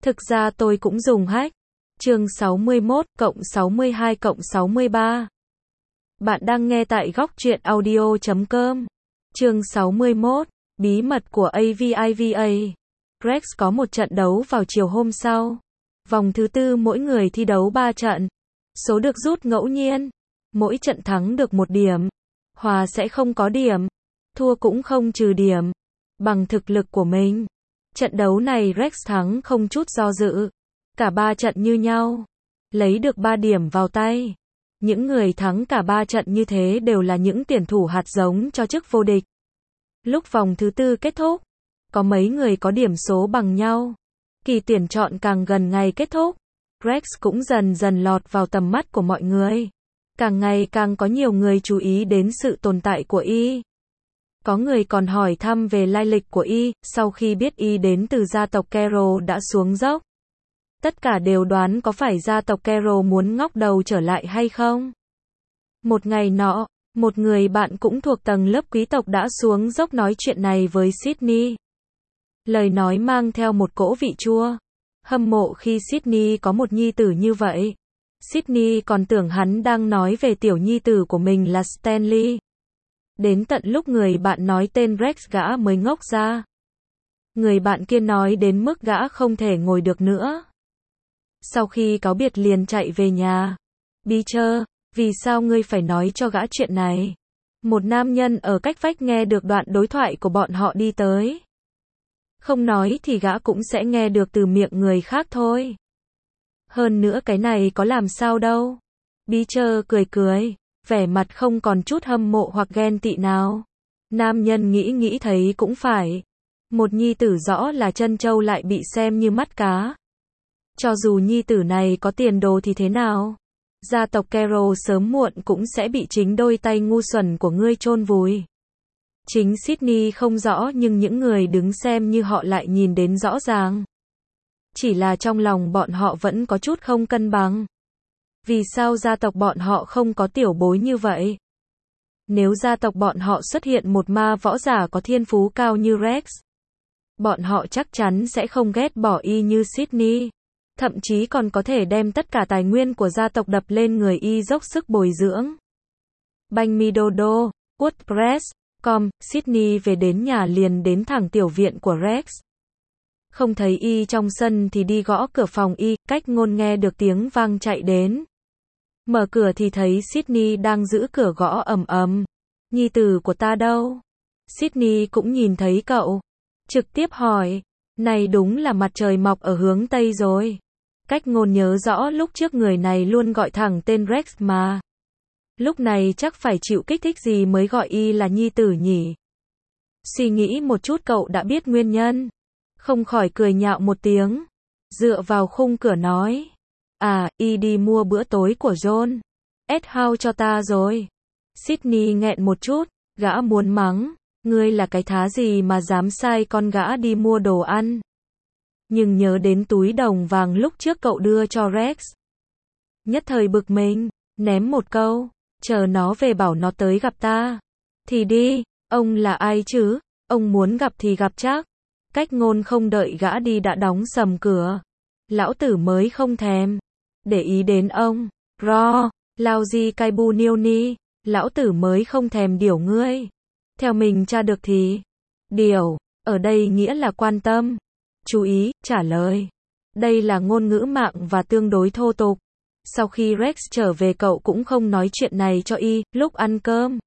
Thực ra tôi cũng dùng hack. Chương 61 cộng 62 cộng 63. Bạn đang nghe tại góc truyện audio.com. Chương 61. Bí mật của AVIVA. Rex có một trận đấu vào chiều hôm sau. Vòng thứ tư mỗi người thi đấu 3 trận. Số được rút ngẫu nhiên. Mỗi trận thắng được 1 điểm. Hòa sẽ không có điểm. Thua cũng không trừ điểm. Bằng thực lực của mình. Trận đấu này Rex thắng không chút do dự. Cả 3 trận như nhau. Lấy được 3 điểm vào tay. Những người thắng cả 3 trận như thế đều là những tuyển thủ hạt giống cho chức vô địch. Lúc vòng thứ tư kết thúc, có mấy người có điểm số bằng nhau. Kỳ tuyển chọn càng gần ngày kết thúc, Rex cũng dần dần lọt vào tầm mắt của mọi người. Càng ngày càng có nhiều người chú ý đến sự tồn tại của y. Có người còn hỏi thăm về lai lịch của y, sau khi biết y đến từ gia tộc Carroll đã xuống dốc. Tất cả đều đoán có phải gia tộc Carroll muốn ngóc đầu trở lại hay không. Một ngày nọ, một người bạn cũng thuộc tầng lớp quý tộc đã xuống dốc nói chuyện này với Sydney. Lời nói mang theo một cỗ vị chua. Hâm mộ khi Sydney có một nhi tử như vậy. Sydney còn tưởng hắn đang nói về tiểu nhi tử của mình là Stanley. Đến tận lúc người bạn nói tên Rex gã mới ngốc ra. Người bạn kia nói đến mức gã không thể ngồi được nữa. Sau khi cáo biệt liền chạy về nhà. Beecher, vì sao ngươi phải nói cho gã chuyện này? Một nam nhân ở cách vách nghe được đoạn đối thoại của bọn họ đi tới. Không nói thì gã cũng sẽ nghe được từ miệng người khác thôi. Hơn nữa cái này có làm sao đâu. Beecher cười cười, vẻ mặt không còn chút hâm mộ hoặc ghen tị nào. Nam nhân nghĩ thấy cũng phải. Một nhi tử rõ là trân châu lại bị xem như mắt cá. Cho dù nhi tử này có tiền đồ thì thế nào? Gia tộc Carroll sớm muộn cũng sẽ bị chính đôi tay ngu xuẩn của ngươi chôn vùi. Chính Sydney không rõ nhưng những người đứng xem như họ lại nhìn đến rõ ràng. Chỉ là trong lòng bọn họ vẫn có chút không cân bằng. Vì sao gia tộc bọn họ không có tiểu bối như vậy? Nếu gia tộc bọn họ xuất hiện một ma võ giả có thiên phú cao như Rex, bọn họ chắc chắn sẽ không ghét bỏ y như Sydney. Thậm chí còn có thể đem tất cả tài nguyên của gia tộc đập lên người y dốc sức bồi dưỡng. Banh mi Dodo, WordPress.com, Sydney về đến nhà liền đến thẳng tiểu viện của Rex. Không thấy y trong sân thì đi gõ cửa phòng y, cách ngôn nghe được tiếng vang chạy đến. Mở cửa thì thấy Sydney đang giữ cửa gõ ầm ầm. Nhi tử của ta đâu? Sydney cũng nhìn thấy cậu. Trực tiếp hỏi, này đúng là mặt trời mọc ở hướng Tây rồi. Cách ngôn nhớ rõ lúc trước người này luôn gọi thẳng tên Rex mà. Lúc này chắc phải chịu kích thích gì mới gọi y là nhi tử nhỉ. Suy nghĩ một chút cậu đã biết nguyên nhân. Không khỏi cười nhạo một tiếng. Dựa vào khung cửa nói. À, y đi mua bữa tối của John House cho ta rồi. Sydney nghẹn một chút, gã muốn mắng. Ngươi là cái thá gì mà dám sai con gã đi mua đồ ăn. Nhưng nhớ đến túi đồng vàng lúc trước cậu đưa cho Rex. Nhất thời bực mình, ném một câu, chờ nó về bảo nó tới gặp ta. Thì đi, ông là ai chứ, ông muốn gặp thì gặp chắc. Cách ngôn không đợi gã đi đã đóng sầm cửa. Lão tử mới không thèm để ý đến ông. Ro, lao gì cai bu niêu ni, lão tử mới không thèm điều ngươi. Theo mình tra được thì, điều, ở đây nghĩa là quan tâm. Chú ý, trả lời. Đây là ngôn ngữ mạng và tương đối thô tục. Sau khi Rex trở về cậu cũng không nói chuyện này cho y, lúc ăn cơm.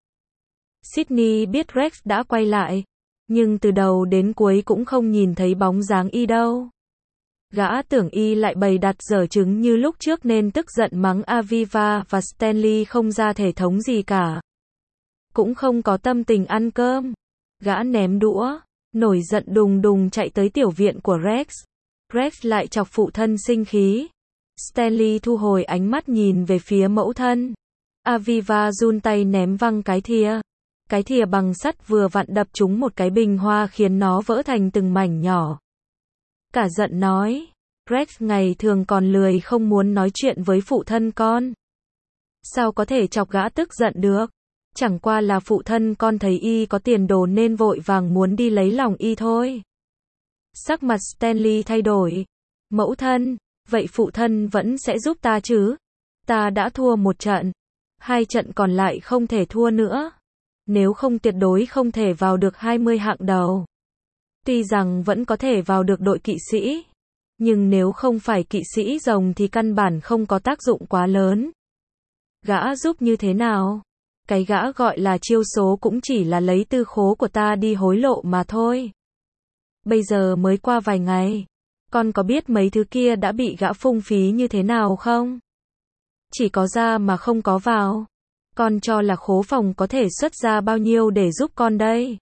Sydney biết Rex đã quay lại. Nhưng từ đầu đến cuối cũng không nhìn thấy bóng dáng y đâu. Gã tưởng y lại bày đặt dở chứng như lúc trước nên tức giận mắng Aviva và Stanley không ra thể thống gì cả. Cũng không có tâm tình ăn cơm. Gã ném đũa, nổi giận đùng đùng chạy tới tiểu viện của Rex. Rex lại chọc phụ thân sinh khí. Stanley thu hồi ánh mắt nhìn về phía mẫu thân. Aviva run tay ném văng cái thìa. Cái thìa bằng sắt vừa vặn đập trúng một cái bình hoa khiến nó vỡ thành từng mảnh nhỏ. Cả giận nói. Rex ngày thường còn lười không muốn nói chuyện với phụ thân con. Sao có thể chọc gã tức giận được? Chẳng qua là phụ thân con thấy y có tiền đồ nên vội vàng muốn đi lấy lòng y thôi. Sắc mặt Stanley thay đổi. Mẫu thân, vậy phụ thân vẫn sẽ giúp ta chứ? Ta đã thua một trận, 2 trận còn lại không thể thua nữa. Nếu không tuyệt đối không thể vào được 20 hạng đầu. Tuy rằng vẫn có thể vào được đội kỵ sĩ, nhưng nếu không phải kỵ sĩ rồng thì căn bản không có tác dụng quá lớn. Gã giúp như thế nào? Cái gã gọi là chiêu số cũng chỉ là lấy tư khố của ta đi hối lộ mà thôi. Bây giờ mới qua vài ngày, con có biết mấy thứ kia đã bị gã phung phí như thế nào không? Chỉ có ra mà không có vào. Con cho là khố phòng có thể xuất ra bao nhiêu để giúp con đây?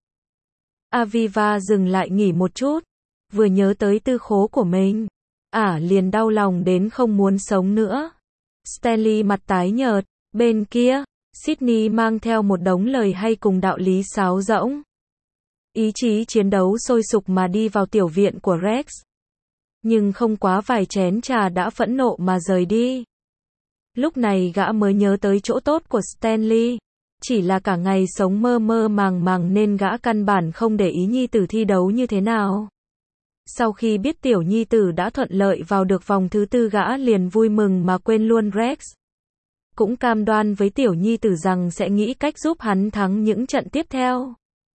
Aviva dừng lại nghỉ một chút, vừa nhớ tới tư khố của mình, liền đau lòng đến không muốn sống nữa. Stanley mặt tái nhợt, bên kia, Sydney mang theo một đống lời hay cùng đạo lý sáo rỗng. Ý chí chiến đấu sôi sục mà đi vào tiểu viện của Rex. Nhưng không quá vài chén trà đã phẫn nộ mà rời đi. Lúc này gã mới nhớ tới chỗ tốt của Stanley. Chỉ là cả ngày sống mơ mơ màng màng nên gã căn bản không để ý nhi tử thi đấu như thế nào. Sau khi biết tiểu nhi tử đã thuận lợi vào được vòng thứ 4 gã liền vui mừng mà quên luôn Rex. Cũng cam đoan với tiểu nhi tử rằng sẽ nghĩ cách giúp hắn thắng những trận tiếp theo.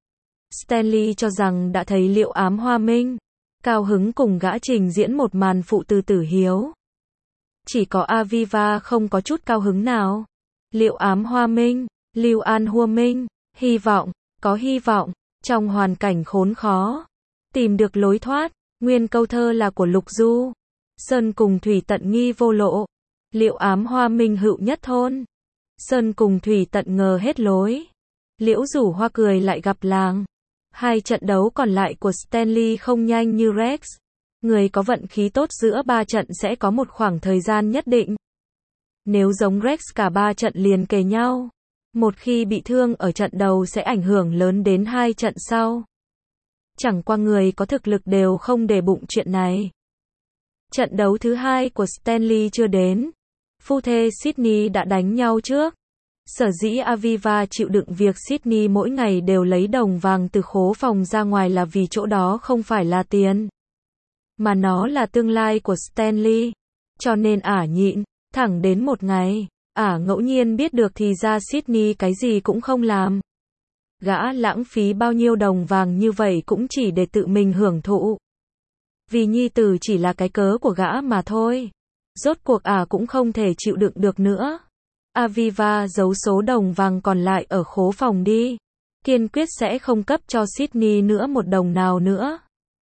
Stanley cho rằng đã thấy Liệu Ám Hoa Minh, cao hứng cùng gã trình diễn một màn phụ từ tử hiếu. Chỉ có Aviva không có chút cao hứng nào. Liệu Ám Hoa Minh, Lưu An Hua Minh, hy vọng, có hy vọng, trong hoàn cảnh khốn khó, tìm được lối thoát. Nguyên câu thơ là của Lục Du. Sơn cùng thủy tận nghi vô lộ. Liệu Ám Hoa Minh hữu nhất thôn. Sơn cùng thủy tận ngờ hết lối. Liễu rủ hoa cười lại gặp làng. 2 trận đấu còn lại của Stanley không nhanh như Rex. Người có vận khí tốt giữa 3 trận sẽ có một khoảng thời gian nhất định. Nếu giống Rex cả 3 trận liền kề nhau, một khi bị thương ở trận đầu sẽ ảnh hưởng lớn đến 2 trận sau. Chẳng qua người có thực lực đều không để bụng chuyện này. Trận đấu thứ 2 của Stanley chưa đến. Phu thê Sydney đã đánh nhau trước. Sở dĩ Aviva chịu đựng việc Sydney mỗi ngày đều lấy đồng vàng từ khố phòng ra ngoài là vì chỗ đó không phải là tiền, mà nó là tương lai của Stanley. Cho nên nhịn, thẳng đến một ngày, ngẫu nhiên biết được thì ra Sydney cái gì cũng không làm. Gã lãng phí bao nhiêu đồng vàng như vậy cũng chỉ để tự mình hưởng thụ. Vì nhi tử chỉ là cái cớ của gã mà thôi. Rốt cuộc cũng không thể chịu đựng được nữa. Aviva giấu số đồng vàng còn lại ở khố phòng đi. Kiên quyết sẽ không cấp cho Sydney nữa một đồng nào nữa.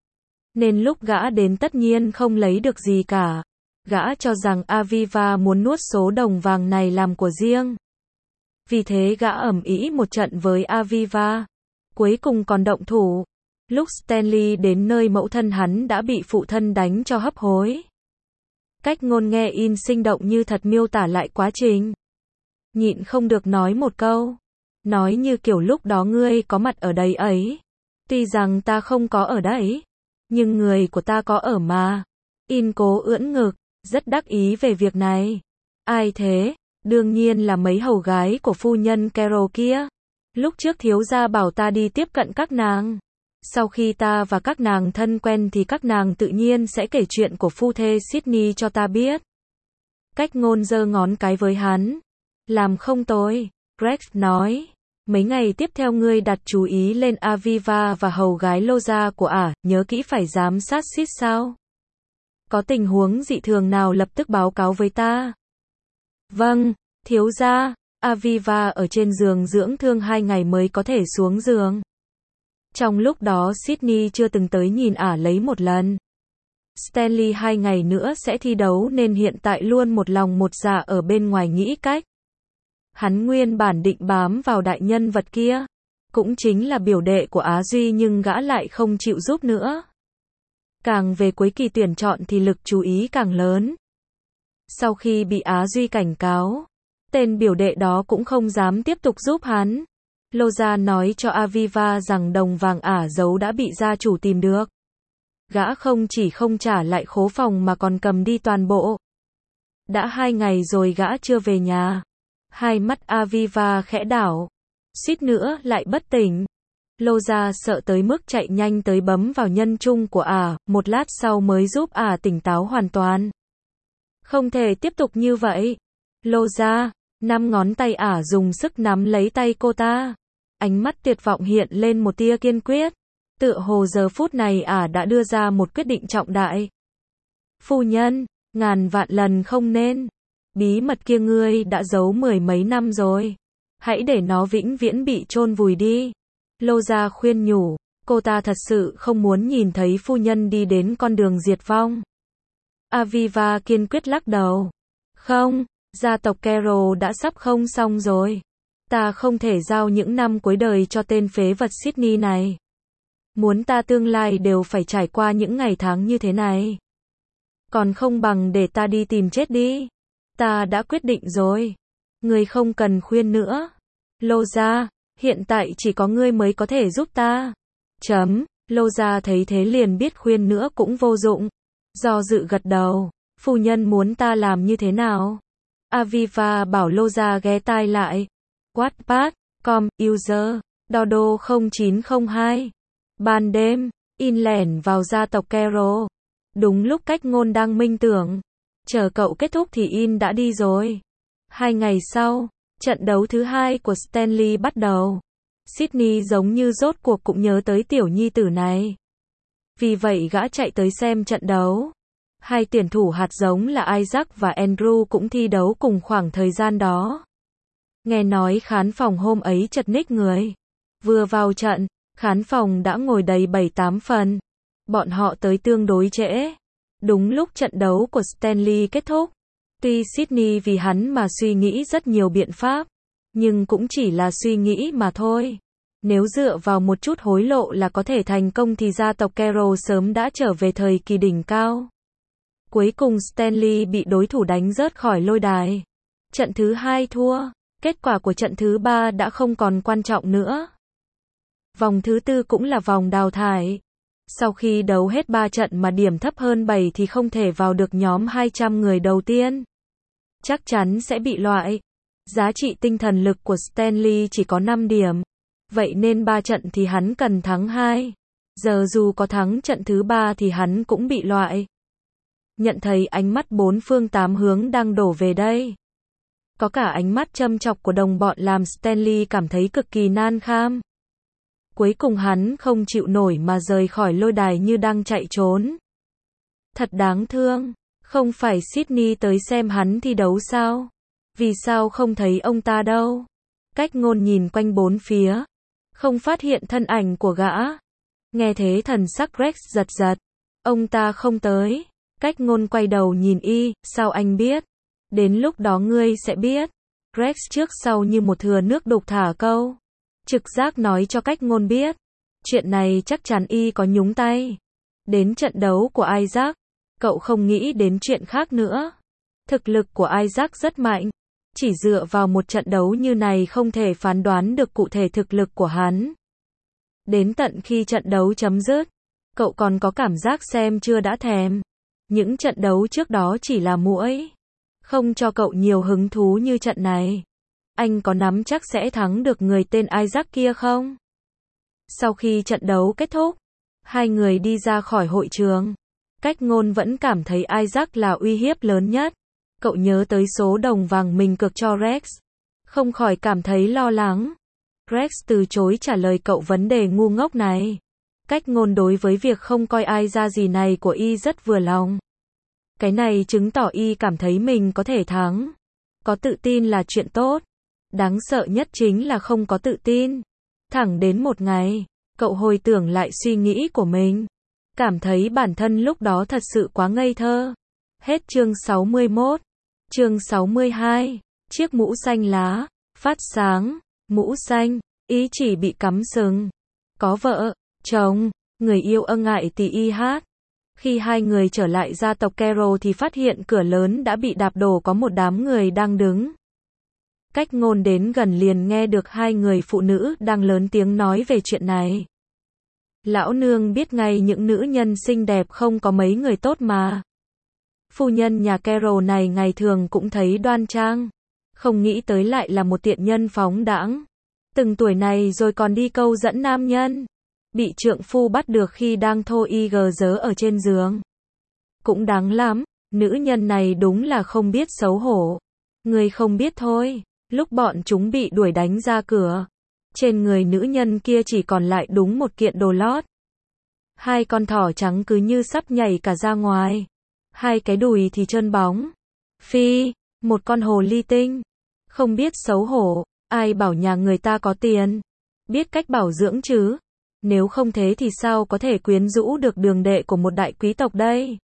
Nên lúc gã đến tất nhiên không lấy được gì cả. Gã cho rằng Aviva muốn nuốt số đồng vàng này làm của riêng. Vì thế gã ầm ĩ một trận với Aviva. Cuối cùng còn động thủ. Lúc Stanley đến nơi mẫu thân hắn đã bị phụ thân đánh cho hấp hối. Cách ngôn nghe in sinh động như thật miêu tả lại quá trình. Nhịn không được nói một câu. Nói như kiểu lúc đó ngươi có mặt ở đây ấy. Tuy rằng ta không có ở đấy, nhưng người của ta có ở mà. In cố ưỡn ngực, rất đắc ý về việc này. Ai thế? Đương nhiên là mấy hầu gái của phu nhân Carol kia. Lúc trước thiếu gia bảo ta đi tiếp cận các nàng. Sau khi ta và các nàng thân quen thì các nàng tự nhiên sẽ kể chuyện của phu thê Sydney cho ta biết. Cách ngôn giơ ngón cái với hắn. Làm không tồi, Rex nói. Mấy ngày tiếp theo ngươi đặt chú ý lên Aviva và hầu gái Loza của nhớ kỹ phải giám sát Sid sao. Có tình huống dị thường nào lập tức báo cáo với ta. Vâng, thiếu gia. Aviva ở trên giường dưỡng thương 2 ngày mới có thể xuống giường. Trong lúc đó Sydney chưa từng tới nhìn lấy một lần. Stanley 2 ngày nữa sẽ thi đấu nên hiện tại luôn một lòng một dạ ở bên ngoài nghĩ cách. Hắn nguyên bản định bám vào đại nhân vật kia. Cũng chính là biểu đệ của Á Duy nhưng gã lại không chịu giúp nữa. Càng về cuối kỳ tuyển chọn thì lực chú ý càng lớn. Sau khi bị Á Duy cảnh cáo, tên biểu đệ đó cũng không dám tiếp tục giúp hắn. Loza nói cho Aviva rằng đồng vàng giấu đã bị gia chủ tìm được. Gã không chỉ không trả lại khố phòng mà còn cầm đi toàn bộ. Đã 2 ngày rồi gã chưa về nhà. Hai mắt Aviva khẽ đảo. Suýt nữa lại bất tỉnh. Lô Gia sợ tới mức chạy nhanh tới bấm vào nhân trung của một lát sau mới giúp tỉnh táo hoàn toàn. Không thể tiếp tục như vậy. Lô Gia, 5 ngón tay dùng sức nắm lấy tay cô ta. Ánh mắt tuyệt vọng hiện lên một tia kiên quyết. Tựa hồ giờ phút này đã đưa ra một quyết định trọng đại. Phu nhân, ngàn vạn lần không nên. Bí mật kia ngươi đã giấu 10 mấy năm rồi. Hãy để nó vĩnh viễn bị chôn vùi đi. Lô Gia khuyên nhủ, cô ta thật sự không muốn nhìn thấy phu nhân đi đến con đường diệt vong. Aviva kiên quyết lắc đầu. Không, gia tộc Carroll đã sắp không xong rồi. Ta không thể giao những năm cuối đời cho tên phế vật Sydney này. Muốn ta tương lai đều phải trải qua những ngày tháng như thế này. Còn không bằng để ta đi tìm chết đi. Ta đã quyết định rồi. Ngươi không cần khuyên nữa. Lô Gia, hiện tại chỉ có ngươi mới có thể giúp ta. Lô Gia thấy thế liền biết khuyên nữa cũng vô dụng. Do dự gật đầu. Phu nhân muốn ta làm như thế nào? Aviva bảo Lô Gia ghé tai lại. Wattpad.com, user, Dodo 0902. Ban đêm, In lẻn vào gia tộc Carroll. Đúng lúc Cách Ngôn đang minh tưởng. Chờ cậu kết thúc thì In đã đi rồi. 2 ngày sau, trận đấu thứ 2 của Stanley bắt đầu. Sydney giống như rốt cuộc cũng nhớ tới tiểu nhi tử này. Vì vậy gã chạy tới xem trận đấu. 2 tuyển thủ hạt giống là Isaac và Andrew cũng thi đấu cùng khoảng thời gian đó. Nghe nói khán phòng hôm ấy chật ních người. Vừa vào trận, khán phòng đã ngồi đầy 7-8 phần. Bọn họ tới tương đối trễ. Đúng lúc trận đấu của Stanley kết thúc. Tuy Sydney vì hắn mà suy nghĩ rất nhiều biện pháp, nhưng cũng chỉ là suy nghĩ mà thôi. Nếu dựa vào một chút hối lộ là có thể thành công thì gia tộc Carroll sớm đã trở về thời kỳ đỉnh cao. Cuối cùng Stanley bị đối thủ đánh rớt khỏi lôi đài. Trận thứ 2 thua. Kết quả của trận thứ 3 đã không còn quan trọng nữa. Vòng thứ 4 cũng là vòng đào thải. Sau khi đấu hết 3 trận mà điểm thấp hơn 7 thì không thể vào được nhóm 200 người đầu tiên. Chắc chắn sẽ bị loại. Giá trị tinh thần lực của Stanley chỉ có 5 điểm. Vậy nên 3 trận thì hắn cần thắng 2. Giờ dù có thắng trận thứ 3 thì hắn cũng bị loại. Nhận thấy ánh mắt 4 phương 8 hướng đang đổ về đây. Có cả ánh mắt châm chọc của đồng bọn làm Stanley cảm thấy cực kỳ nan kham. Cuối cùng hắn không chịu nổi mà rời khỏi lôi đài như đang chạy trốn. Thật đáng thương. Không phải Sydney tới xem hắn thi đấu sao? Vì sao không thấy ông ta đâu? Cách Ngôn nhìn quanh bốn phía. Không phát hiện thân ảnh của gã. Nghe thế thần sắc Rex giật giật. Ông ta không tới. Cách Ngôn quay đầu nhìn sao anh biết? Đến lúc đó ngươi sẽ biết. Rex trước sau như một thìa nước đục thả câu. Trực giác nói cho Cách Ngôn biết. Chuyện này chắc chắn có nhúng tay. Đến trận đấu của Isaac, cậu không nghĩ đến chuyện khác nữa. Thực lực của Isaac rất mạnh. Chỉ dựa vào một trận đấu như này không thể phán đoán được cụ thể thực lực của hắn. Đến tận khi trận đấu chấm dứt, cậu còn có cảm giác xem chưa đã thèm. Những trận đấu trước đó chỉ là muỗi. Không cho cậu nhiều hứng thú như trận này. Anh có nắm chắc sẽ thắng được người tên Isaac kia không? Sau khi trận đấu kết thúc, 2 người đi ra khỏi hội trường. Cách Ngôn vẫn cảm thấy Isaac là uy hiếp lớn nhất. Cậu nhớ tới số đồng vàng mình cược cho Rex. Không khỏi cảm thấy lo lắng. Rex từ chối trả lời cậu vấn đề ngu ngốc này. Cách Ngôn đối với việc không coi ai ra gì này của rất vừa lòng. Cái này chứng tỏ cảm thấy mình có thể thắng. Có tự tin là chuyện tốt. Đáng sợ nhất chính là không có tự tin. Thẳng đến một ngày, cậu hồi tưởng lại suy nghĩ của mình. Cảm thấy bản thân lúc đó thật sự quá ngây thơ. Hết chương 61. Chương 62. Chiếc mũ xanh lá, phát sáng, mũ xanh, chỉ bị cắm sừng. Có vợ, chồng, người yêu ngại tỷ hát. Khi 2 người trở lại gia tộc Carroll thì phát hiện cửa lớn đã bị đạp đổ, có một đám người đang đứng. Cách Ngôn đến gần liền nghe được 2 người phụ nữ đang lớn tiếng nói về chuyện này. Lão nương biết ngay những nữ nhân xinh đẹp không có mấy người tốt mà. Phu nhân nhà Carroll này ngày thường cũng thấy đoan trang. Không nghĩ tới lại là một tiện nhân phóng đãng. Từng tuổi này rồi còn đi câu dẫn nam nhân. Bị trượng phu bắt được khi đang thô y gờ dớ ở trên giường. Cũng đáng lắm, nữ nhân này đúng là không biết xấu hổ. Người không biết thôi, lúc bọn chúng bị đuổi đánh ra cửa. Trên người nữ nhân kia chỉ còn lại đúng một kiện đồ lót. Hai con thỏ trắng cứ như sắp nhảy cả ra ngoài. Hai cái đùi thì trơn bóng. Phi, một con hồ ly tinh. Không biết xấu hổ, ai bảo nhà người ta có tiền. Biết cách bảo dưỡng chứ. Nếu không thế thì sao có thể quyến rũ được đường đệ của một đại quý tộc đây.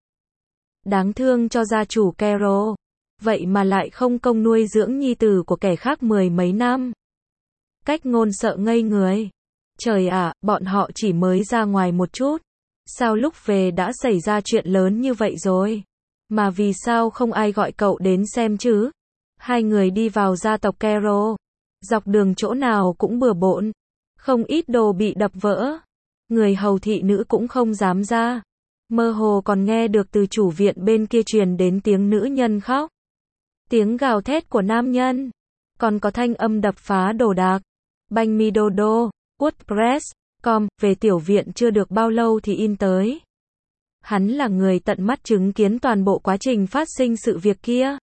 Đáng thương cho gia chủ Carol. Vậy mà lại không công nuôi dưỡng nhi tử của kẻ khác 10 mấy năm. Cách ngôn sợ ngây người. Trời ạ, bọn họ chỉ mới ra ngoài một chút. Sao lúc về đã xảy ra chuyện lớn như vậy rồi? Mà vì sao không ai gọi cậu đến xem chứ? Hai người đi vào gia tộc Carol. Dọc đường chỗ nào cũng bừa bộn. Không ít đồ bị đập vỡ. Người hầu thị nữ cũng không dám ra. Mơ hồ còn nghe được từ chủ viện bên kia truyền đến tiếng nữ nhân khóc. Tiếng gào thét của nam nhân. Còn có thanh âm đập phá đồ đạc. Banh mi đô đô, WordPress.com, về tiểu viện chưa được bao lâu thì in tới. Hắn là người tận mắt chứng kiến toàn bộ quá trình phát sinh sự việc kia.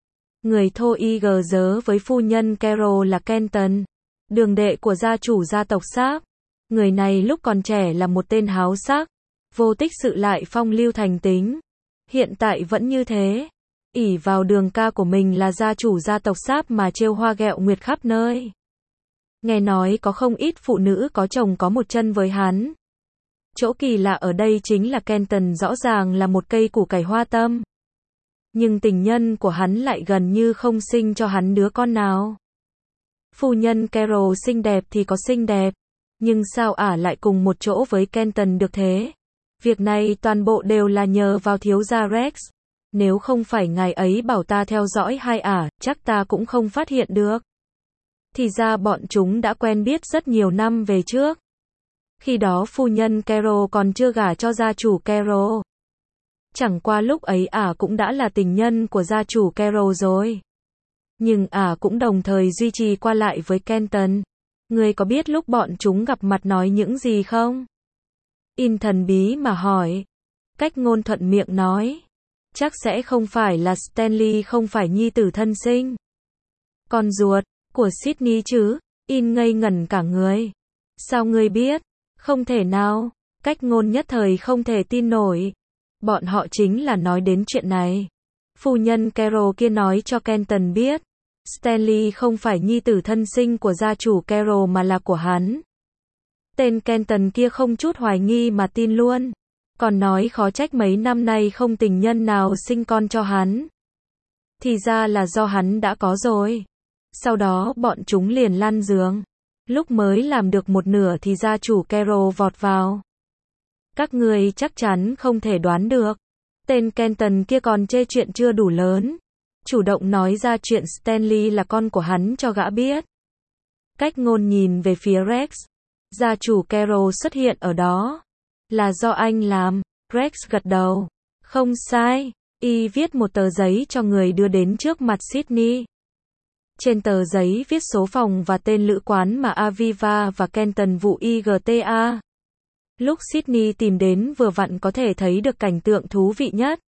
Người thô y gờ dớ với phu nhân Carol là Kenton, đường đệ của gia chủ gia tộc Sharp. Người này lúc còn trẻ là một tên háo sắc, vô tích sự lại phong lưu thành tính. Hiện tại vẫn như thế. Ỷ vào đường ca của mình là gia chủ gia tộc Sharp mà trêu hoa ghẹo nguyệt khắp nơi. Nghe nói có không ít phụ nữ có chồng có một chân với hắn. Chỗ kỳ lạ ở đây chính là Kenton rõ ràng là một cây củ cải hoa tâm. Nhưng tình nhân của hắn lại gần như không sinh cho hắn đứa con nào. Phu nhân Carol xinh đẹp thì có xinh đẹp. Nhưng sao ả lại cùng một chỗ với Kenton được thế? Việc này toàn bộ đều là nhờ vào thiếu gia Rex. Nếu không phải ngài ấy bảo ta theo dõi hai ả, chắc ta cũng không phát hiện được. Thì ra bọn chúng đã quen biết rất nhiều năm về trước. Khi đó phu nhân Carol còn chưa gả cho gia chủ Carol. Chẳng qua lúc ấy ả cũng đã là tình nhân của gia chủ Carol rồi. Nhưng ả cũng đồng thời duy trì qua lại với Kenton. Ngươi có biết lúc bọn chúng gặp mặt nói những gì không? In thần bí mà hỏi. Cách ngôn thuận miệng nói. Chắc sẽ không phải là Stanley không phải nhi tử thân sinh. Con ruột của Sydney chứ? In ngây ngẩn cả người. Sao ngươi biết? Không thể nào. Cách ngôn nhất thời không thể tin nổi. Bọn họ chính là nói đến chuyện này. Phu nhân Carol kia nói cho Kenton biết. Stanley không phải nhi tử thân sinh của gia chủ Carol mà là của hắn. Tên Kenton kia không chút hoài nghi mà tin luôn. Còn nói khó trách mấy năm nay không tình nhân nào sinh con cho hắn. Thì ra là do hắn đã có rồi. Sau đó bọn chúng liền lăn giường. Lúc mới làm được một nửa thì gia chủ Carol vọt vào. Các người chắc chắn không thể đoán được. Tên Kenton kia còn chê chuyện chưa đủ lớn. Chủ động nói ra chuyện Stanley là con của hắn cho gã biết. Cách ngôn nhìn về phía Rex. Gia chủ Carol xuất hiện ở đó. Là do anh làm. Rex gật đầu. Không sai. Y viết một tờ giấy cho người đưa đến trước mặt Sydney. Trên tờ giấy viết số phòng và tên lữ quán mà Aviva và Kenton vụ IGTA. Lúc Sydney tìm đến vừa vặn có thể thấy được cảnh tượng thú vị nhất.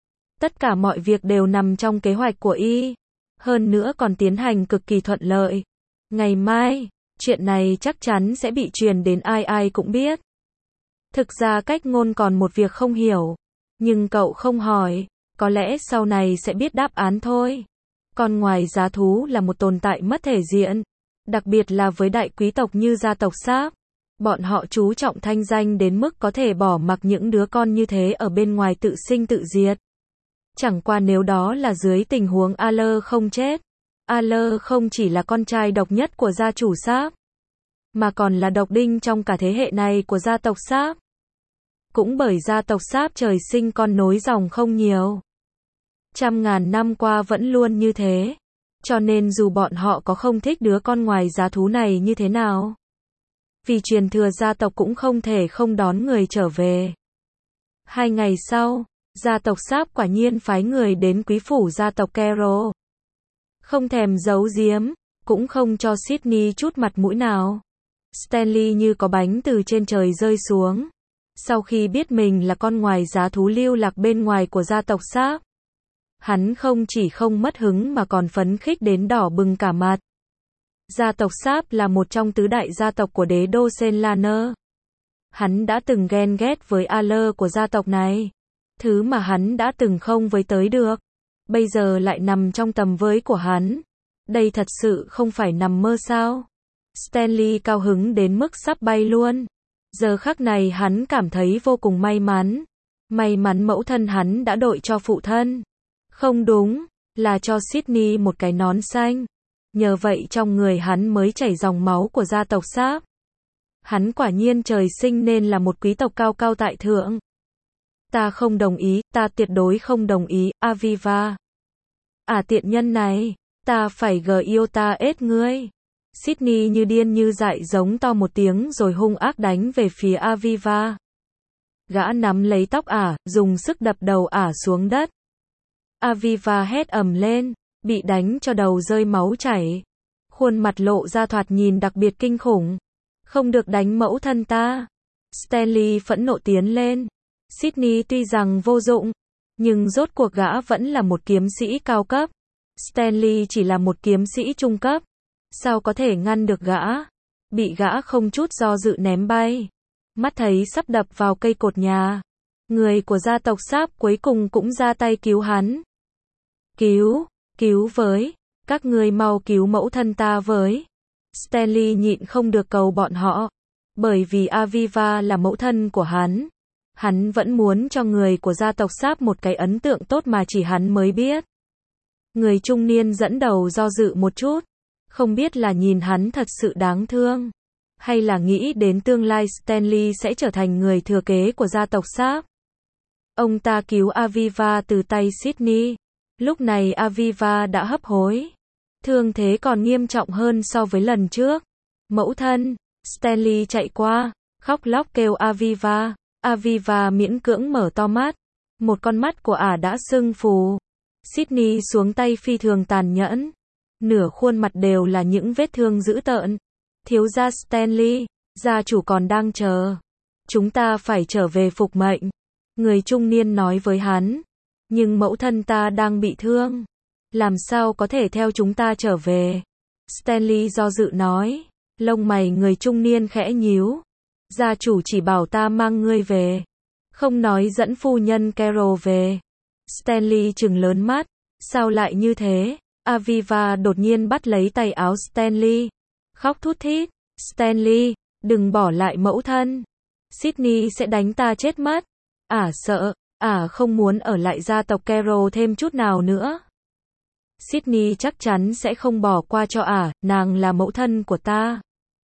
Tất cả mọi việc đều nằm trong kế hoạch của Y. Hơn nữa còn tiến hành cực kỳ thuận lợi. Ngày mai, chuyện này chắc chắn sẽ bị truyền đến ai ai cũng biết. Thực ra cách ngôn còn một việc không hiểu. Nhưng cậu không hỏi. Có lẽ sau này sẽ biết đáp án thôi. Còn ngoài giá thú là một tồn tại mất thể diện. Đặc biệt là với đại quý tộc như gia tộc Sharp. Bọn họ chú trọng thanh danh đến mức có thể bỏ mặc những đứa con như thế ở bên ngoài tự sinh tự diệt. Chẳng qua nếu đó là dưới tình huống Aller không chết. Aller không chỉ là con trai độc nhất của gia chủ Sharp, mà còn là độc đinh trong cả thế hệ này của gia tộc Sharp. Cũng bởi gia tộc Sharp trời sinh con nối dòng không nhiều. Trăm ngàn năm qua vẫn luôn như thế. Cho nên dù bọn họ có không thích đứa con ngoài giá thú này như thế nào, vì truyền thừa gia tộc cũng không thể không đón người trở về. 2 ngày sau, gia tộc Sharp quả nhiên phái người đến quý phủ gia tộc Carol. Không thèm giấu giếm, cũng không cho Sydney chút mặt mũi nào. Stanley như có bánh từ trên trời rơi xuống. Sau khi biết mình là con ngoài giá thú lưu lạc bên ngoài của gia tộc Sharp, hắn không chỉ không mất hứng mà còn phấn khích đến đỏ bừng cả mặt. Gia tộc Sharp là một trong tứ đại gia tộc của đế đô Senlaner. Hắn đã từng ghen ghét với Aller của gia tộc này. Thứ mà hắn đã từng không với tới được, bây giờ lại nằm trong tầm với của hắn. Đây thật sự không phải nằm mơ sao? Stanley cao hứng đến mức sắp bay luôn. Giờ khắc này hắn cảm thấy vô cùng may mắn. May mắn mẫu thân hắn đã đội cho phụ thân. Không đúng, là cho Sydney một cái nón xanh. Nhờ vậy trong người hắn mới chảy dòng máu của gia tộc Sharp. Hắn quả nhiên trời sinh nên là một quý tộc cao cao tại thượng. Ta không đồng ý, ta tuyệt đối không đồng ý, Aviva. Tiện nhân này, ta phải yêu ta ết ngươi. Sydney như điên như dại giống to một tiếng rồi hung ác đánh về phía Aviva. Gã nắm lấy tóc dùng sức đập đầu xuống đất. Aviva hét ầm lên, bị đánh cho đầu rơi máu chảy. Khuôn mặt lộ ra thoạt nhìn đặc biệt kinh khủng. Không được đánh mẫu thân ta. Stanley phẫn nộ tiến lên. Sydney tuy rằng vô dụng, nhưng rốt cuộc gã vẫn là một kiếm sĩ cao cấp. Stanley chỉ là một kiếm sĩ trung cấp. Sao có thể ngăn được gã? Bị gã không chút do dự ném bay. Mắt thấy sắp đập vào cây cột nhà. Người của gia tộc Sharp cuối cùng cũng ra tay cứu hắn. Cứu với. Các ngươi mau cứu mẫu thân ta với. Stanley nhịn không được cầu bọn họ. Bởi vì Aviva là mẫu thân của hắn. Hắn vẫn muốn cho người của gia tộc Sharp một cái ấn tượng tốt mà chỉ hắn mới biết. Người trung niên dẫn đầu do dự một chút. Không biết là nhìn hắn thật sự đáng thương. Hay là nghĩ đến tương lai Stanley sẽ trở thành người thừa kế của gia tộc Sharp. Ông ta cứu Aviva từ tay Sydney. Lúc này Aviva đã hấp hối. Thương thế còn nghiêm trọng hơn so với lần trước. Mẫu thân, Stanley chạy qua, khóc lóc kêu Aviva. Aviva miễn cưỡng mở to mắt. Một con mắt của đã sưng phù. Sydney xuống tay phi thường tàn nhẫn. Nửa khuôn mặt đều là những vết thương dữ tợn. Thiếu gia Stanley, gia chủ còn đang chờ. Chúng ta phải trở về phục mệnh. Người trung niên nói với hắn. Nhưng mẫu thân ta đang bị thương. Làm sao có thể theo chúng ta trở về? Stanley do dự nói. Lông mày người trung niên khẽ nhíu. Gia chủ chỉ bảo ta mang ngươi về. Không nói dẫn phu nhân Carol về. Stanley trừng lớn mắt. Sao lại như thế? Aviva đột nhiên bắt lấy tay áo Stanley. Khóc thút thít. Stanley, đừng bỏ lại mẫu thân. Sydney sẽ đánh ta chết mất. Sợ. Không muốn ở lại gia tộc Carol thêm chút nào nữa. Sydney chắc chắn sẽ không bỏ qua cho nàng là mẫu thân của ta.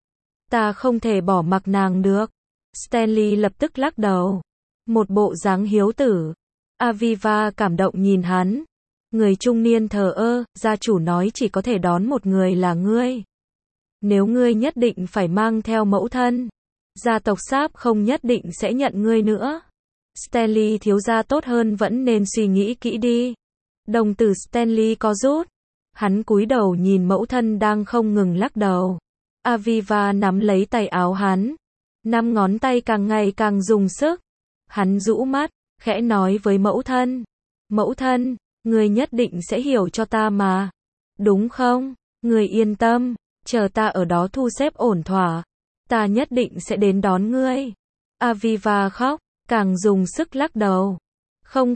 Ta không thể bỏ mặc nàng được. Stanley lập tức lắc đầu. Một bộ dáng hiếu tử. Aviva cảm động nhìn hắn. Người trung niên thờ ơ, gia chủ nói chỉ có thể đón một người là ngươi. Nếu ngươi nhất định phải mang theo mẫu thân, gia tộc Sharp không nhất định sẽ nhận ngươi nữa. Stanley thiếu gia tốt hơn vẫn nên suy nghĩ kỹ đi. Đồng tử Stanley co rút. Hắn cúi đầu nhìn mẫu thân đang không ngừng lắc đầu. Aviva nắm lấy tay áo hắn. 5 ngón tay càng ngày càng dùng sức. Hắn rũ mắt, khẽ nói với mẫu thân. Mẫu thân, ngươi nhất định sẽ hiểu cho ta mà. Đúng không? Ngươi yên tâm, chờ ta ở đó thu xếp ổn thỏa. Ta nhất định sẽ đến đón ngươi. Aviva khóc, càng dùng sức lắc đầu. Không.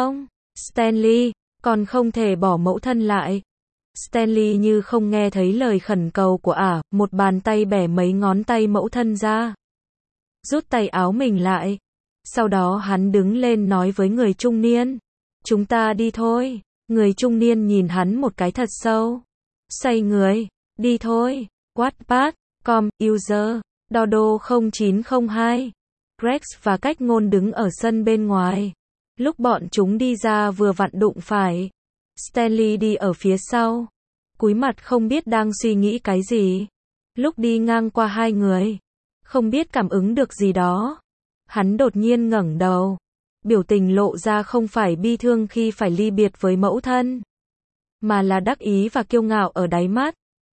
Stanley, còn không thể bỏ mẫu thân lại. Stanley như không nghe thấy lời khẩn cầu của một bàn tay bẻ mấy ngón tay mẫu thân ra. Rút tay áo mình lại. Sau đó hắn đứng lên nói với người trung niên. Chúng ta đi thôi. Người trung niên nhìn hắn một cái thật sâu. Xoay người, đi thôi. Wattpad, com, user, Dodo 0902. Rex và Cách Ngôn đứng ở sân bên ngoài. Lúc bọn chúng đi ra vừa vặn đụng phải. Stanley đi ở phía sau. Cúi mặt không biết đang suy nghĩ cái gì. Lúc đi ngang qua hai người. Không biết cảm ứng được gì đó. Hắn đột nhiên ngẩng đầu. Biểu tình lộ ra không phải bi thương khi phải ly biệt với mẫu thân. Mà là đắc ý và kiêu ngạo ở đáy mắt.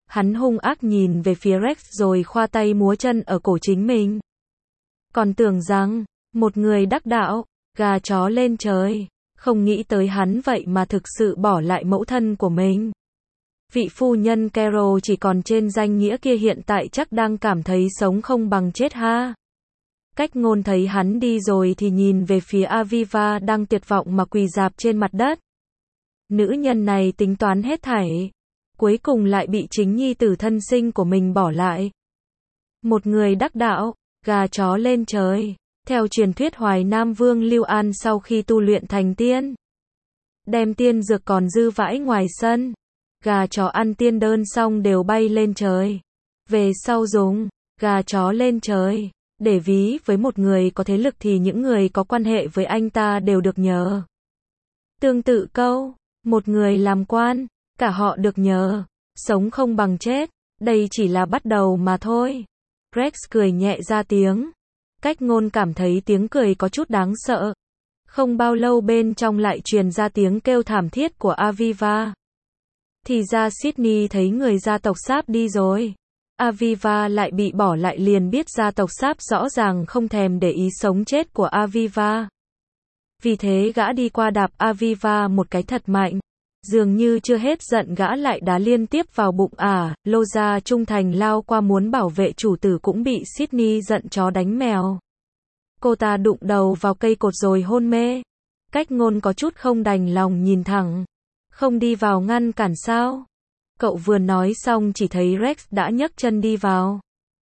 Hắn hung ác nhìn về phía Rex rồi khoa tay múa chân ở cổ chính mình. Còn tưởng rằng, một người đắc đạo, gà chó lên trời, không nghĩ tới hắn vậy mà thực sự bỏ lại mẫu thân của mình. Vị phu nhân Carol chỉ còn trên danh nghĩa kia hiện tại chắc đang cảm thấy sống không bằng chết ha. Cách ngôn thấy hắn đi rồi thì nhìn về phía Aviva đang tuyệt vọng mà quỳ rạp trên mặt đất. Nữ nhân này tính toán hết thảy, cuối cùng lại bị chính nhi tử thân sinh của mình bỏ lại. Một người đắc đạo, gà chó lên trời. Theo truyền thuyết Hoài Nam Vương Lưu An sau khi tu luyện thành tiên, đem tiên dược còn dư vãi ngoài sân, gà chó ăn tiên đơn xong đều bay lên trời. Về sau dùng gà chó lên trời để ví với một người có thế lực thì những người có quan hệ với anh ta đều được nhờ. Tương tự câu, một người làm quan, cả họ được nhờ, sống không bằng chết, đây chỉ là bắt đầu mà thôi. Rex cười nhẹ ra tiếng. Cách ngôn cảm thấy tiếng cười có chút đáng sợ. Không bao lâu bên trong lại truyền ra tiếng kêu thảm thiết của Aviva. Thì ra Sydney thấy người gia tộc Sáp đi rồi. Aviva lại bị bỏ lại liền biết gia tộc Sáp rõ ràng không thèm để ý sống chết của Aviva. Vì thế gã đi qua đạp Aviva một cái thật mạnh. Dường như chưa hết giận gã lại đá liên tiếp vào bụng Loza trung thành lao qua muốn bảo vệ chủ tử cũng bị Sydney giận chó đánh mèo. Cô ta đụng đầu vào cây cột rồi hôn mê. Cách ngôn có chút không đành lòng nhìn thẳng. Không đi vào ngăn cản sao? Cậu vừa nói xong chỉ thấy Rex đã nhấc chân đi vào.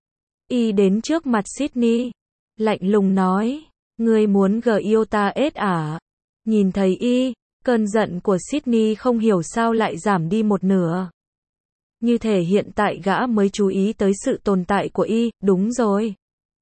Y đến trước mặt Sydney. Lạnh lùng nói. Ngươi muốn Giota ết à? Nhìn thấy Y, cơn giận của Sydney không hiểu sao lại giảm đi một nửa. Như thể hiện tại gã mới chú ý tới sự tồn tại của Y, đúng rồi.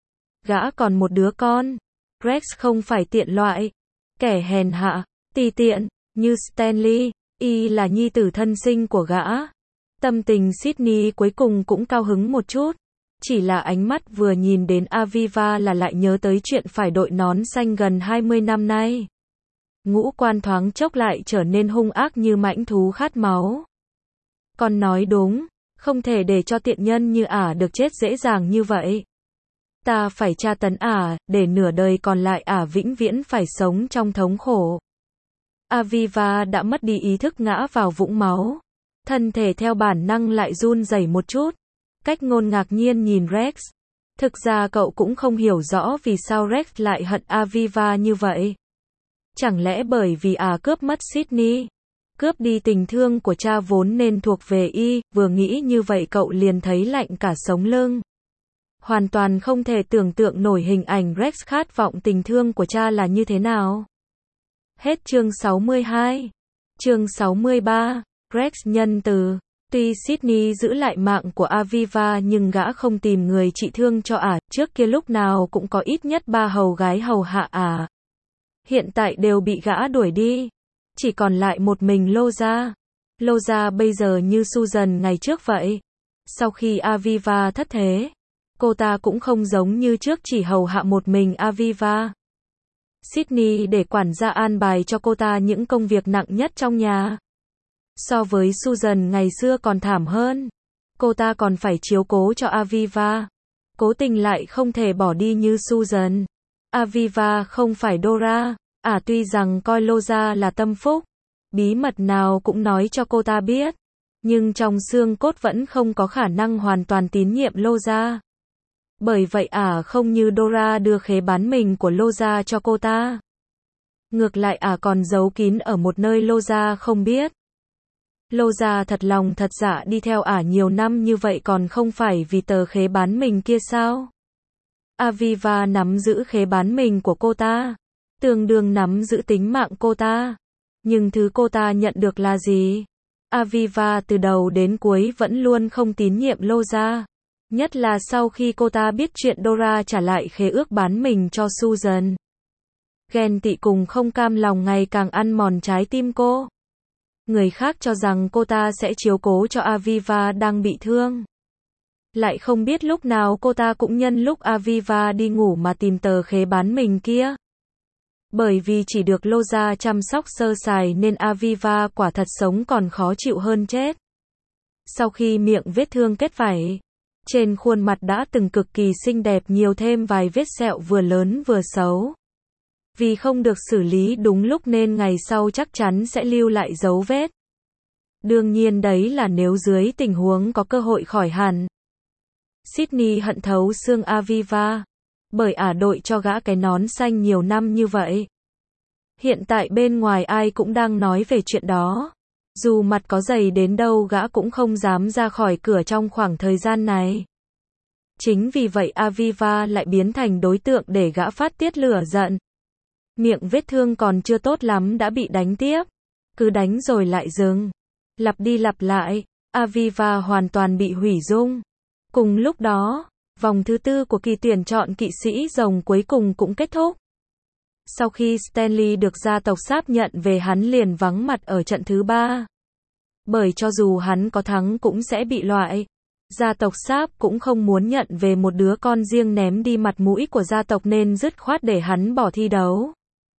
Gã còn một đứa con. Rex không phải tiện loại, kẻ hèn hạ, tì tiện, như Stanley. Y là nhi tử thân sinh của gã. Tâm tình Sydney cuối cùng cũng cao hứng một chút. Chỉ là ánh mắt vừa nhìn đến Aviva là lại nhớ tới chuyện phải đội nón xanh gần 20 năm nay. Ngũ quan thoáng chốc lại trở nên hung ác như mãnh thú khát máu. Con nói đúng, không thể để cho tiện nhân như được chết dễ dàng như vậy. Ta phải tra tấn để nửa đời còn lại vĩnh viễn phải sống trong thống khổ. Aviva đã mất đi ý thức ngã vào vũng máu. Thân thể theo bản năng lại run rẩy một chút. Cách ngôn ngạc nhiên nhìn Rex. Thực ra cậu cũng không hiểu rõ vì sao Rex lại hận Aviva như vậy. Chẳng lẽ bởi vì cướp mất Sydney? Cướp đi tình thương của cha vốn nên thuộc về Y, vừa nghĩ như vậy cậu liền thấy lạnh cả sống lưng. Hoàn toàn không thể tưởng tượng nổi hình ảnh Rex khát vọng tình thương của cha là như thế nào. Hết chương 62. Chương 63. Rex nhân từ. Tuy Sydney giữ lại mạng của Aviva nhưng gã không tìm người trị thương cho trước kia lúc nào cũng có ít nhất 3 hầu gái hầu hạ hiện tại đều bị gã đuổi đi. Chỉ còn lại một mình Loza. Loza bây giờ như Susan ngày trước vậy. Sau khi Aviva thất thế, cô ta cũng không giống như trước chỉ hầu hạ một mình Aviva. Sydney để quản gia an bài cho cô ta những công việc nặng nhất trong nhà. So với Susan ngày xưa còn thảm hơn. Cô ta còn phải chiếu cố cho Aviva. Cố tình lại không thể bỏ đi như Susan. Aviva không phải Dora. Tuy rằng coi Loza là tâm phúc, bí mật nào cũng nói cho cô ta biết, nhưng trong xương cốt vẫn không có khả năng hoàn toàn tín nhiệm Loza. Bởi vậy không như Dora đưa khế bán mình của Loza cho cô ta. Ngược lại còn giấu kín ở một nơi Loza không biết. Loza thật lòng thật dạ đi theo nhiều năm như vậy còn không phải vì tờ khế bán mình kia sao? Aviva nắm giữ khế bán mình của cô ta, tương đương nắm giữ tính mạng cô ta. Nhưng thứ cô ta nhận được là gì? Aviva từ đầu đến cuối vẫn luôn không tín nhiệm Loza. Nhất là sau khi cô ta biết chuyện Dora trả lại khế ước bán mình cho Susan. Ghen tị cùng không cam lòng ngày càng ăn mòn trái tim cô. Người khác cho rằng cô ta sẽ chiếu cố cho Aviva đang bị thương. Lại không biết lúc nào cô ta cũng nhân lúc Aviva đi ngủ mà tìm tờ khế bán mình kia. Bởi vì chỉ được Loza chăm sóc sơ sài nên Aviva quả thật sống còn khó chịu hơn chết. Sau khi miệng vết thương kết vảy, trên khuôn mặt đã từng cực kỳ xinh đẹp nhiều thêm vài vết sẹo vừa lớn vừa xấu. Vì không được xử lý đúng lúc nên ngày sau chắc chắn sẽ lưu lại dấu vết. Đương nhiên đấy là nếu dưới tình huống có cơ hội khỏi hẳn. Sydney hận thấu xương Aviva, bởi ả đội cho gã cái nón xanh nhiều năm như vậy. Hiện tại bên ngoài ai cũng đang nói về chuyện đó. Dù mặt có dày đến đâu gã cũng không dám ra khỏi cửa trong khoảng thời gian này. Chính vì vậy Aviva lại biến thành đối tượng để gã phát tiết lửa giận. Miệng vết thương còn chưa tốt lắm đã bị đánh tiếp. Cứ đánh rồi lại dừng. Lặp đi lặp lại, Aviva hoàn toàn bị hủy dung. Cùng lúc đó, vòng thứ 4 của kỳ tuyển chọn kỵ sĩ rồng cuối cùng cũng kết thúc. Sau khi Stanley được gia tộc Sáp nhận về hắn liền vắng mặt ở trận thứ 3. Bởi cho dù hắn có thắng cũng sẽ bị loại. Gia tộc Sáp cũng không muốn nhận về một đứa con riêng ném đi mặt mũi của gia tộc nên dứt khoát để hắn bỏ thi đấu.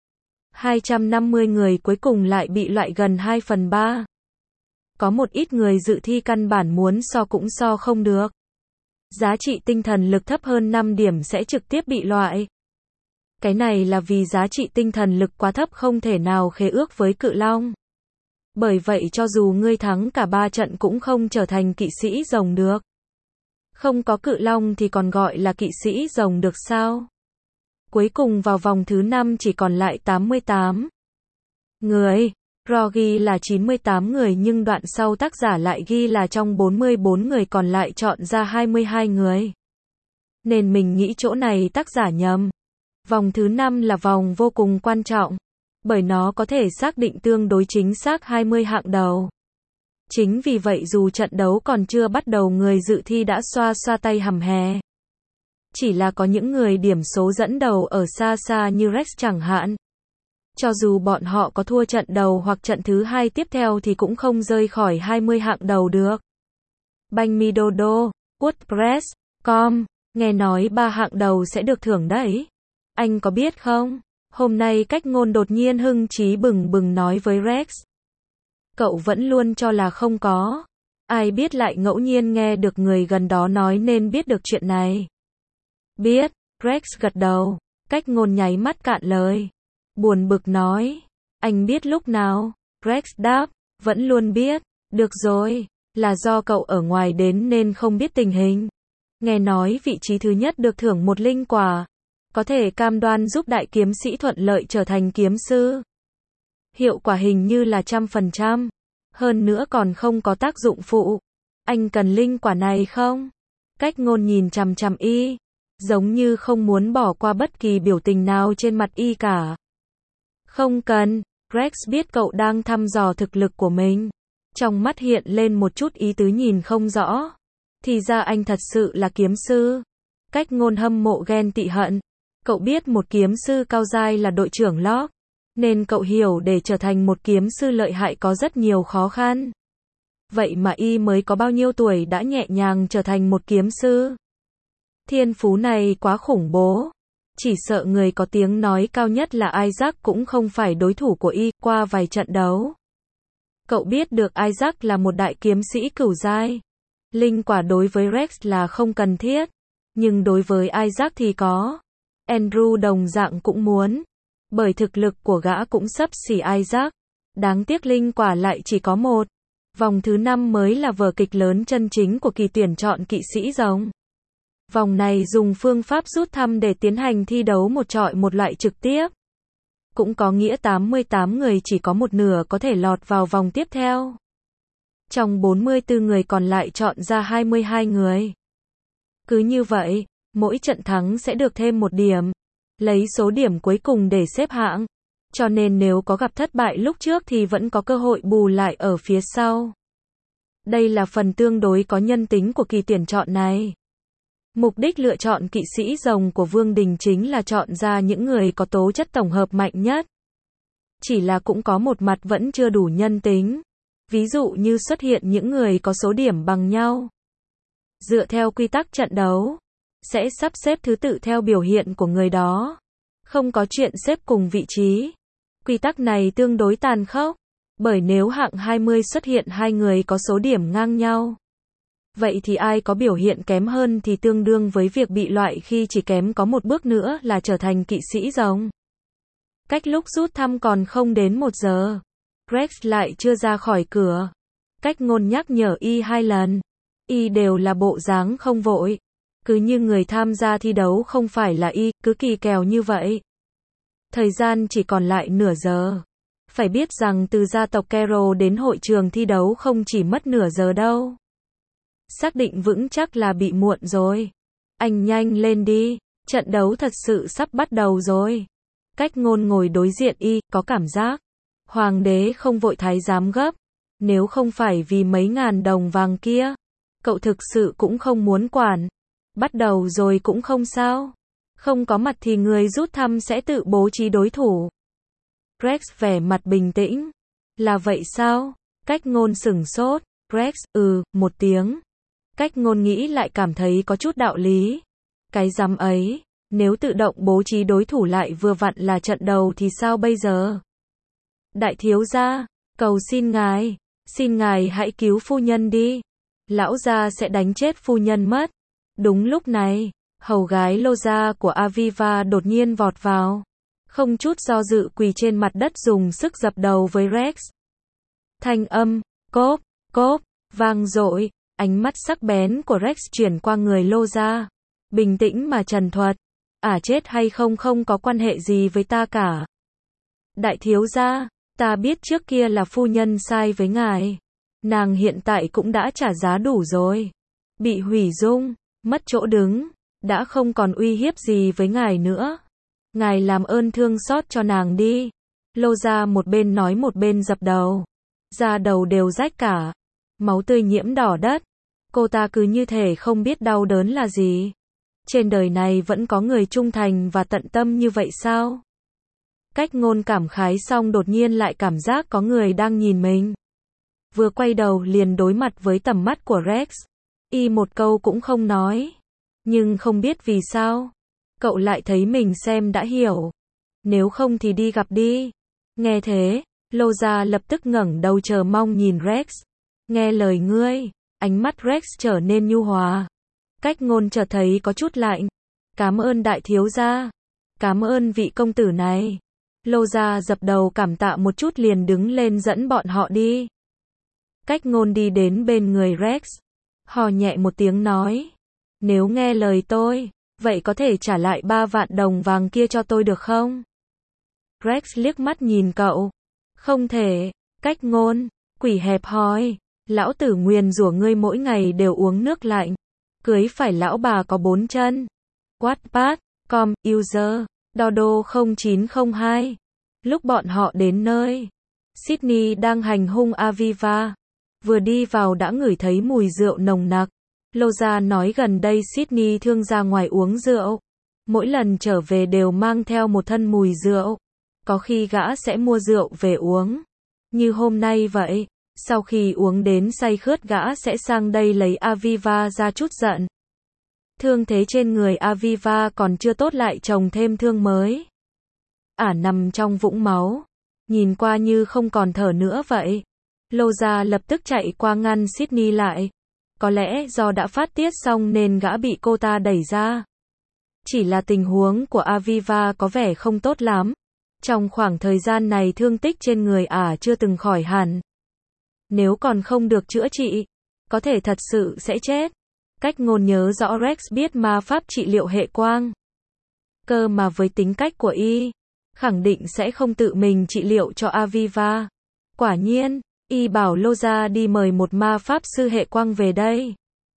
250 người cuối cùng lại bị loại gần 2/3. Có một ít người dự thi căn bản muốn so cũng so không được. Giá trị tinh thần lực thấp hơn 5 điểm sẽ trực tiếp bị loại. Cái này là vì giá trị tinh thần lực quá thấp không thể nào khế ước với cự long. Bởi vậy cho dù ngươi thắng cả 3 trận cũng không trở thành kỵ sĩ rồng được. Không có cự long thì còn gọi là kỵ sĩ rồng được sao? Cuối cùng vào vòng thứ 5 chỉ còn lại 88 người. Raw ghi là 98 người nhưng đoạn sau tác giả lại ghi là trong 44 người còn lại chọn ra 22 người. Nên mình nghĩ chỗ này tác giả nhầm. Vòng thứ 5 là vòng vô cùng quan trọng, bởi nó có thể xác định tương đối chính xác 20 hạng đầu. Chính vì vậy dù trận đấu còn chưa bắt đầu người dự thi đã xoa xoa tay hầm hè. Chỉ là có những người điểm số dẫn đầu ở xa xa như Rex chẳng hạn. Cho dù bọn họ có thua trận đầu hoặc trận thứ 2 tiếp theo thì cũng không rơi khỏi 20 hạng đầu được. Banh mi Dodo, WordPress.com, nghe nói 3 hạng đầu sẽ được thưởng đấy. Anh có biết không? Hôm nay cách ngôn đột nhiên hưng trí bừng bừng nói với Rex. Cậu vẫn luôn cho là không có. Ai biết lại ngẫu nhiên nghe được người gần đó nói nên biết được chuyện này. Biết, Rex gật đầu. Cách ngôn nháy mắt cạn lời. Buồn bực nói. Anh biết lúc nào? Rex đáp. Vẫn luôn biết. Được rồi. Là do cậu ở ngoài đến nên không biết tình hình. Nghe nói vị trí thứ nhất được thưởng một linh quả. Có thể cam đoan giúp đại kiếm sĩ thuận lợi trở thành kiếm sư. Hiệu quả hình như là 100%. Hơn nữa còn không có tác dụng phụ. Anh cần linh quả này không? Cách ngôn nhìn chằm chằm y. Giống như không muốn bỏ qua bất kỳ biểu tình nào trên mặt y cả. Không cần. Rex biết cậu đang thăm dò thực lực của mình. Trong mắt hiện lên một chút ý tứ nhìn không rõ. Thì ra anh thật sự là kiếm sư. Cách ngôn hâm mộ ghen tị hận. Cậu biết một kiếm sư cao giai là đội trưởng Locke. Nên cậu hiểu để trở thành một kiếm sư lợi hại có rất nhiều khó khăn. Vậy mà y mới có bao nhiêu tuổi đã nhẹ nhàng trở thành một kiếm sư. Thiên phú này quá khủng bố. Chỉ sợ người có tiếng nói cao nhất là Isaac cũng không phải đối thủ của y qua vài trận đấu. Cậu biết được Isaac là một đại kiếm sĩ cửu giai. Linh quả đối với Rex là không cần thiết. Nhưng đối với Isaac thì có. Andrew đồng dạng cũng muốn. Bởi thực lực của gã cũng xấp xỉ Isaac. Đáng tiếc linh quả lại chỉ có một. Vòng thứ 5 mới là vở kịch lớn chân chính của kỳ tuyển chọn kỵ sĩ rồng. Vòng này dùng phương pháp rút thăm để tiến hành thi đấu một chọi một loại trực tiếp. Cũng có nghĩa 88 người chỉ có một nửa có thể lọt vào vòng tiếp theo. Trong 44 người còn lại chọn ra 22 người. Cứ như vậy, mỗi trận thắng sẽ được thêm một điểm. Lấy số điểm cuối cùng để xếp hạng. Cho nên nếu có gặp thất bại lúc trước thì vẫn có cơ hội bù lại ở phía sau. Đây là phần tương đối có nhân tính của kỳ tuyển chọn này. Mục đích lựa chọn kỵ sĩ rồng của Vương Đình chính là chọn ra những người có tố chất tổng hợp mạnh nhất. Chỉ là cũng có một mặt vẫn chưa đủ nhân tính. Ví dụ như xuất hiện những người có số điểm bằng nhau. Dựa theo quy tắc trận đấu, sẽ sắp xếp thứ tự theo biểu hiện của người đó. Không có chuyện xếp cùng vị trí. Quy tắc này tương đối tàn khốc. Bởi nếu hạng 20 xuất hiện hai người có số điểm ngang nhau, vậy thì ai có biểu hiện kém hơn thì tương đương với việc bị loại khi chỉ kém có một bước nữa là trở thành kỵ sĩ rồng. Cách lúc rút thăm còn không đến 1 giờ. Rex lại chưa ra khỏi cửa. Cách ngôn nhắc nhở y 2 lần. Y đều là bộ dáng không vội. Cứ như người tham gia thi đấu không phải là y, cứ kỳ kèo như vậy. Thời gian chỉ còn lại nửa giờ. Phải biết rằng từ gia tộc Carroll đến hội trường thi đấu không chỉ mất nửa giờ đâu. Xác định vững chắc là bị muộn rồi. Anh nhanh lên đi, trận đấu thật sự sắp bắt đầu rồi. Cách ngôn ngồi đối diện y, có cảm giác. Hoàng đế không vội thái giám gấp. Nếu không phải vì mấy ngàn đồng vàng kia, cậu thực sự cũng không muốn quản. Bắt đầu rồi cũng không sao. Không có mặt thì người rút thăm sẽ tự bố trí đối thủ. Rex vẻ mặt bình tĩnh. Là vậy sao? Cách ngôn sửng sốt. Rex, một tiếng. Cách ngôn nghĩ lại cảm thấy có chút đạo lý. Cái rắm ấy, nếu tự động bố trí đối thủ lại vừa vặn là trận đầu thì sao bây giờ? Đại thiếu gia, cầu xin ngài hãy cứu phu nhân đi. Lão gia sẽ đánh chết phu nhân mất. Đúng lúc này, hầu gái Loza của Aviva đột nhiên vọt vào. Không chút do dự quỳ trên mặt đất dùng sức dập đầu với Rex. Thanh âm, cốp, cốp, vang dội. Ánh mắt sắc bén của Rex chuyển qua người Loza. Bình tĩnh mà trần thuật. Chết hay không không có quan hệ gì với ta cả. Đại thiếu gia, ta biết trước kia là phu nhân sai với ngài. Nàng hiện tại cũng đã trả giá đủ rồi. Bị hủy dung, mất chỗ đứng, đã không còn uy hiếp gì với ngài nữa. Ngài làm ơn thương xót cho nàng đi. Loza một bên nói một bên dập đầu. Da đầu đều rách cả. Máu tươi nhiễm đỏ đất. Cô ta cứ như thể không biết đau đớn là gì. Trên đời này vẫn có người trung thành và tận tâm như vậy sao? Cách ngôn cảm khái xong đột nhiên lại cảm giác có người đang nhìn mình. Vừa quay đầu liền đối mặt với tầm mắt của Rex. Y một câu cũng không nói. Nhưng không biết vì sao. Cậu lại thấy mình xem đã hiểu. Nếu không thì đi gặp đi. Nghe thế, Loza lập tức ngẩng đầu chờ mong nhìn Rex. Nghe lời ngươi. Ánh mắt Rex trở nên nhu hòa. Cách ngôn chợt thấy có chút lạnh. Cảm ơn đại thiếu gia. Cảm ơn vị công tử này. Loza dập đầu cảm tạ một chút liền đứng lên dẫn bọn họ đi. Cách ngôn đi đến bên người Rex. Hò nhẹ một tiếng nói. Nếu nghe lời tôi, vậy có thể trả lại 3 vạn đồng vàng kia cho tôi được không? Rex liếc mắt nhìn cậu. Không thể. Cách ngôn. Quỷ hẹp hòi. Lão tử nguyền rủa ngươi mỗi ngày đều uống nước lạnh. Cưới phải lão bà có 4 chân. Wattpad, com, user, Dodo 0902. Lúc bọn họ đến nơi, Sydney đang hành hung Aviva. Vừa đi vào đã ngửi thấy mùi rượu nồng nặc. Loza nói gần đây Sydney thường ra ngoài uống rượu. Mỗi lần trở về đều mang theo một thân mùi rượu. Có khi gã sẽ mua rượu về uống. Như hôm nay vậy. Sau khi uống đến say khướt gã sẽ sang đây lấy Aviva ra chút giận. Thương thế trên người Aviva còn chưa tốt lại trồng thêm thương mới. Nằm trong vũng máu. Nhìn qua như không còn thở nữa vậy. Loza lập tức chạy qua ngăn Sydney lại. Có lẽ do đã phát tiết xong nên gã bị cô ta đẩy ra. Chỉ là tình huống của Aviva có vẻ không tốt lắm. Trong khoảng thời gian này thương tích trên người chưa từng khỏi hẳn. Nếu còn không được chữa trị, có thể thật sự sẽ chết. Cách ngôn nhớ rõ Rex biết ma pháp trị liệu hệ quang. Cơ mà với tính cách của y, khẳng định sẽ không tự mình trị liệu cho Aviva. Quả nhiên, y bảo Loza đi mời một ma pháp sư hệ quang về đây.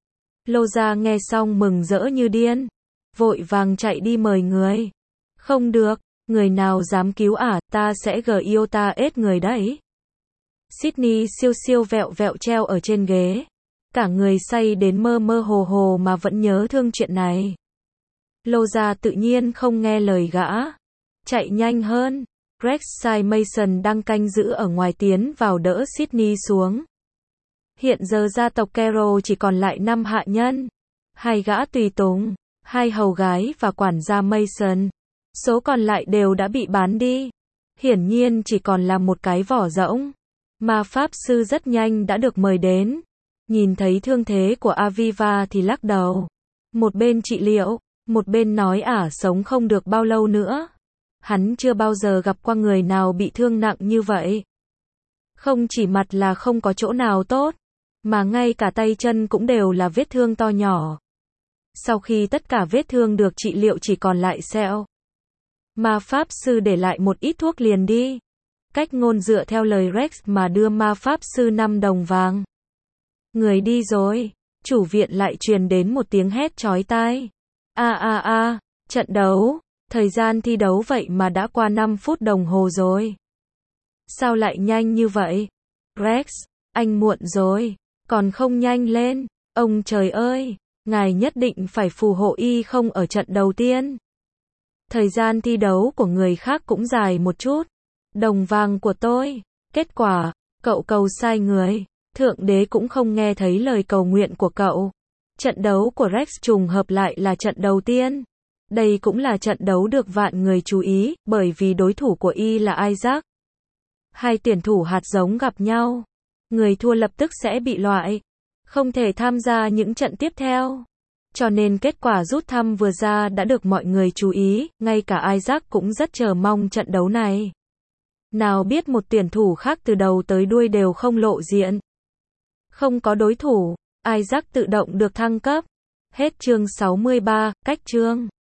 Loza nghe xong mừng rỡ như điên. Vội vàng chạy đi mời người. Không được, người nào dám cứu ta sẽ ta ết người đấy. Sydney siêu siêu vẹo vẹo treo ở trên ghế. Cả người say đến mơ mơ hồ hồ mà vẫn nhớ thương chuyện này. Loza tự nhiên không nghe lời gã. Chạy nhanh hơn. Rex sai Mason đang canh giữ ở ngoài tiến vào đỡ Sydney xuống. Hiện giờ gia tộc Carroll chỉ còn lại 5 hạ nhân. 2 gã tùy tùng, 2 hầu gái và quản gia Mason. Số còn lại đều đã bị bán đi. Hiển nhiên chỉ còn là một cái vỏ rỗng. Ma Pháp Sư rất nhanh đã được mời đến. Nhìn thấy thương thế của Aviva thì lắc đầu. Một bên trị liệu, một bên nói sống không được bao lâu nữa. Hắn chưa bao giờ gặp qua người nào bị thương nặng như vậy. Không chỉ mặt là không có chỗ nào tốt, mà ngay cả tay chân cũng đều là vết thương to nhỏ. Sau khi tất cả vết thương được trị liệu chỉ còn lại sẹo. Ma Pháp Sư để lại một ít thuốc liền đi. Cách ngôn dựa theo lời Rex mà đưa Ma Pháp Sư 5 đồng vàng. Người đi rồi. Chủ viện lại truyền đến một tiếng hét chói tai. Trận đấu. Thời gian thi đấu vậy mà đã qua 5 phút đồng hồ rồi. Sao lại nhanh như vậy? Rex, anh muộn rồi. Còn không nhanh lên. Ông trời ơi, ngài nhất định phải phù hộ y không ở trận đầu tiên. Thời gian thi đấu của người khác cũng dài một chút. Đồng vàng của tôi. Kết quả, cậu cầu sai người. Thượng đế cũng không nghe thấy lời cầu nguyện của cậu. Trận đấu của Rex trùng hợp lại là trận đầu tiên. Đây cũng là trận đấu được vạn người chú ý, bởi vì đối thủ của y là Isaac. Hai tuyển thủ hạt giống gặp nhau. Người thua lập tức sẽ bị loại. Không thể tham gia những trận tiếp theo. Cho nên kết quả rút thăm vừa ra đã được mọi người chú ý, ngay cả Isaac cũng rất chờ mong trận đấu này. Nào biết một tuyển thủ khác từ đầu tới đuôi đều không lộ diện. Không có đối thủ, Isaac tự động được thăng cấp. Hết chương 63, cách chương.